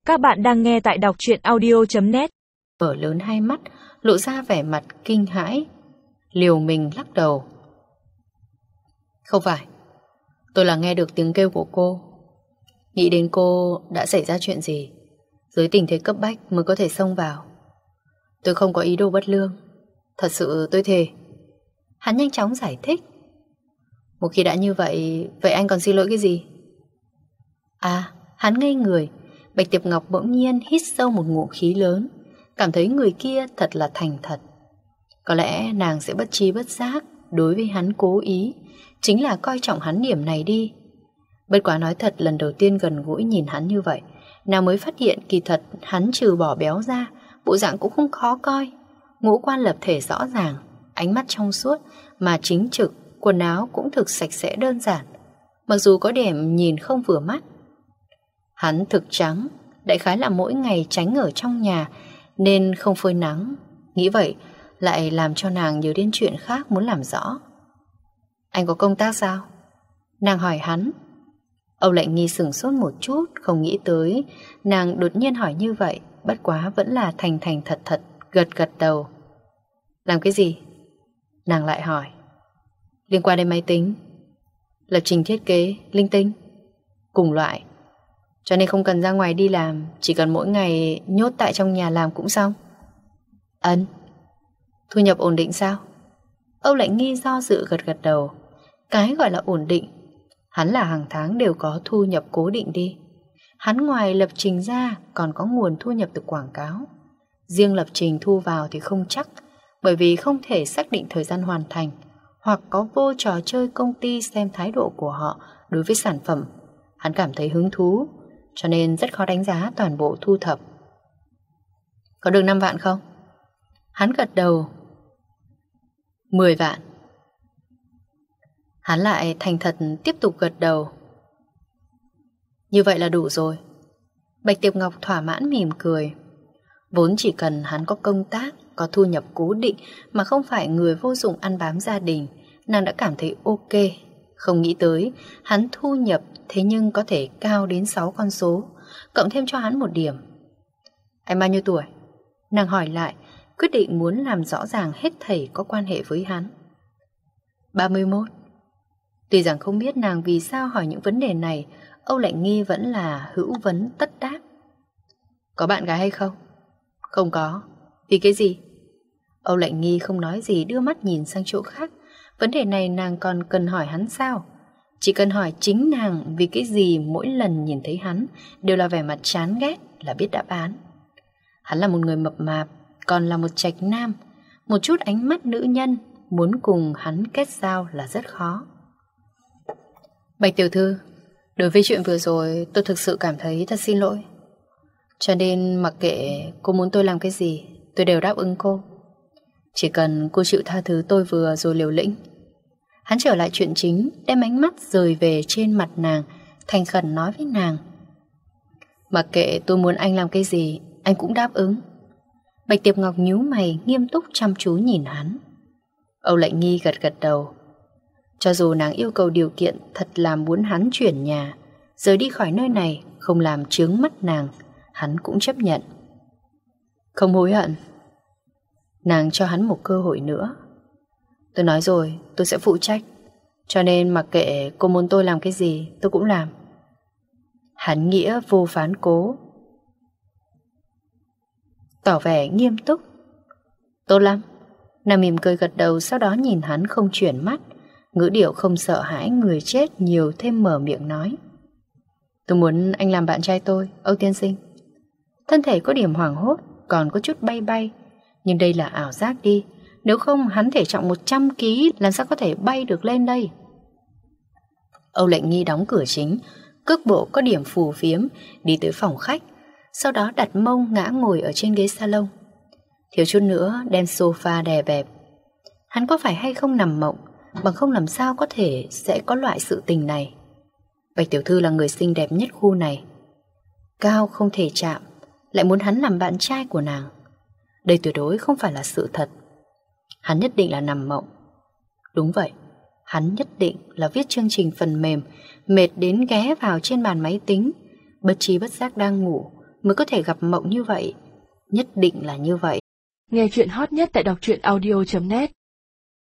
Các bạn đang nghe tại đọc truyện audio.net. Mở lớn hai mắt, lộ ra vẻ mặt kinh hãi, liều mình lắc đầu. Không phải, tôi là nghe được tiếng kêu của cô. Nghĩ đến cô đã xảy ra chuyện gì, dưới tình thế cấp bách mới có thể xông vào. Tôi không có ý đồ bất lương, thật sự tôi thề. Hắn nhanh chóng giải thích. Một khi đã như vậy, vậy anh còn xin lỗi cái gì? Hắn ngây người. Bạch Tiệp Ngọc bỗng nhiên hít sâu một ngụm khí lớn, cảm thấy người kia thật là thành thật. Có lẽ nàng sẽ bất tri bất giác đối với hắn cố ý, chính là coi trọng hắn điểm này đi. Bất quá nói thật, lần đầu tiên gần gũi nhìn hắn như vậy, nàng mới phát hiện kỳ thật hắn trừ bỏ béo ra, bộ dạng cũng không khó coi. Ngũ quan lập thể rõ ràng, ánh mắt trong suốt mà chính trực, quần áo cũng thực sạch sẽ đơn giản, mặc dù có điểm nhìn không vừa mắt. Hắn thực trắng, đại khái là mỗi ngày tránh ở trong nhà nên không phơi nắng. Nghĩ vậy lại làm cho nàng nhớ đến chuyện khác muốn làm rõ. Anh có công tác sao? Nàng hỏi hắn. Âu Lệnh Nghi sửng sốt một chút, không nghĩ tới nàng đột nhiên hỏi như vậy. Bất quá vẫn là thành thành thật thật gật đầu. Làm cái gì? Nàng lại hỏi. Liên quan đến máy tính, lập trình thiết kế, linh tinh, cùng loại. Cho nên không cần ra ngoài đi làm, chỉ cần mỗi ngày nhốt tại trong nhà làm cũng xong. Thu nhập ổn định sao? Âu Lệnh Nghi do dự gật đầu. Cái gọi là ổn định, hắn là hàng tháng đều có thu nhập cố định đi. Hắn ngoài lập trình ra còn có nguồn thu nhập từ quảng cáo. Riêng lập trình thu vào thì không chắc, bởi vì không thể xác định thời gian hoàn thành, hoặc có vô trò chơi công ty xem thái độ của họ đối với sản phẩm. Hắn cảm thấy hứng thú, cho nên rất khó đánh giá toàn bộ thu thập. Có được 5 vạn không? Hắn gật đầu. 10 vạn. Hắn lại thành thật tiếp tục gật đầu. Như vậy là đủ rồi. Bạch Tiệp Ngọc thỏa mãn mỉm cười. Vốn chỉ cần hắn có công tác, có thu nhập cố định mà không phải người vô dụng ăn bám gia đình, nàng đã cảm thấy ok. Không nghĩ tới hắn thu nhập thế nhưng có thể cao đến 6 con số, cộng thêm cho hắn một điểm. Anh bao nhiêu tuổi? Nàng hỏi lại, quyết định muốn làm rõ ràng hết thảy có quan hệ với hắn. 31. Tuy rằng không biết nàng vì sao hỏi những vấn đề này, Âu Lệnh Nghi vẫn là hữu vấn tất đáp. Có bạn gái hay không? Không có. Vì cái gì? Âu Lệnh Nghi không nói gì, đưa mắt nhìn sang chỗ khác. Vấn đề này nàng còn cần hỏi hắn sao? Chỉ cần hỏi chính nàng vì cái gì mỗi lần nhìn thấy hắn đều là vẻ mặt chán ghét là biết đáp án. Hắn là một người mập mạp, còn là một trạch nam. Một chút ánh mắt nữ nhân muốn cùng hắn kết giao là rất khó. Bạch tiểu thư, đối với chuyện vừa rồi tôi thực sự cảm thấy thật xin lỗi. Cho nên mặc kệ cô muốn tôi làm cái gì, tôi đều đáp ứng cô. Chỉ cần cô chịu tha thứ tôi vừa rồi liều lĩnh. Hắn trở lại chuyện chính, đem ánh mắt rời về trên mặt nàng, thành khẩn nói với nàng. Mặc kệ tôi muốn anh làm cái gì, anh cũng đáp ứng. Bạch Tiệp Ngọc nhíu mày, nghiêm túc chăm chú nhìn hắn. Âu Lệnh Nghi gật đầu. Cho dù nàng yêu cầu điều kiện thật là muốn hắn chuyển nhà, rời đi khỏi nơi này, không làm chướng mắt nàng, hắn cũng chấp nhận. Không hối hận. Nàng cho hắn một cơ hội nữa. Tôi nói rồi, tôi sẽ phụ trách. Cho nên mặc kệ cô muốn tôi làm cái gì, tôi cũng làm. Hắn nghĩa vô phán cố, tỏ vẻ nghiêm túc. Tốt lắm. Nàng mỉm cười gật đầu, sau đó nhìn hắn không chuyển mắt, ngữ điệu không sợ hãi người chết, nhiều thêm mở miệng nói. Tôi muốn anh làm bạn trai tôi, Âu tiên sinh. Thân thể có điểm hoảng hốt, còn có chút bay bay. Nhưng đây là ảo giác đi. Nếu không hắn thể trọng 100 kg làm sao có thể bay được lên đây. Âu Lệnh Nghi đóng cửa chính, cước bộ có điểm phù phiếm, đi tới phòng khách, sau đó đặt mông ngã ngồi ở trên ghế salon. Thiếu chút nữa đem sofa đè bẹp. Hắn có phải hay không nằm mộng, bằng không làm sao có thể sẽ có loại sự tình này. Bạch tiểu thư là người xinh đẹp nhất khu này, cao không thể chạm, lại muốn hắn làm bạn trai của nàng. Đây tuyệt đối không phải là sự thật. Hắn nhất định là nằm mộng. Đúng vậy, hắn nhất định là viết chương trình phần mềm, mệt đến ghé vào trên bàn máy tính, bất tri bất giác đang ngủ, mới có thể gặp mộng như vậy. Nhất định là như vậy. Nghe chuyện hot nhất tại đọc truyện audio.net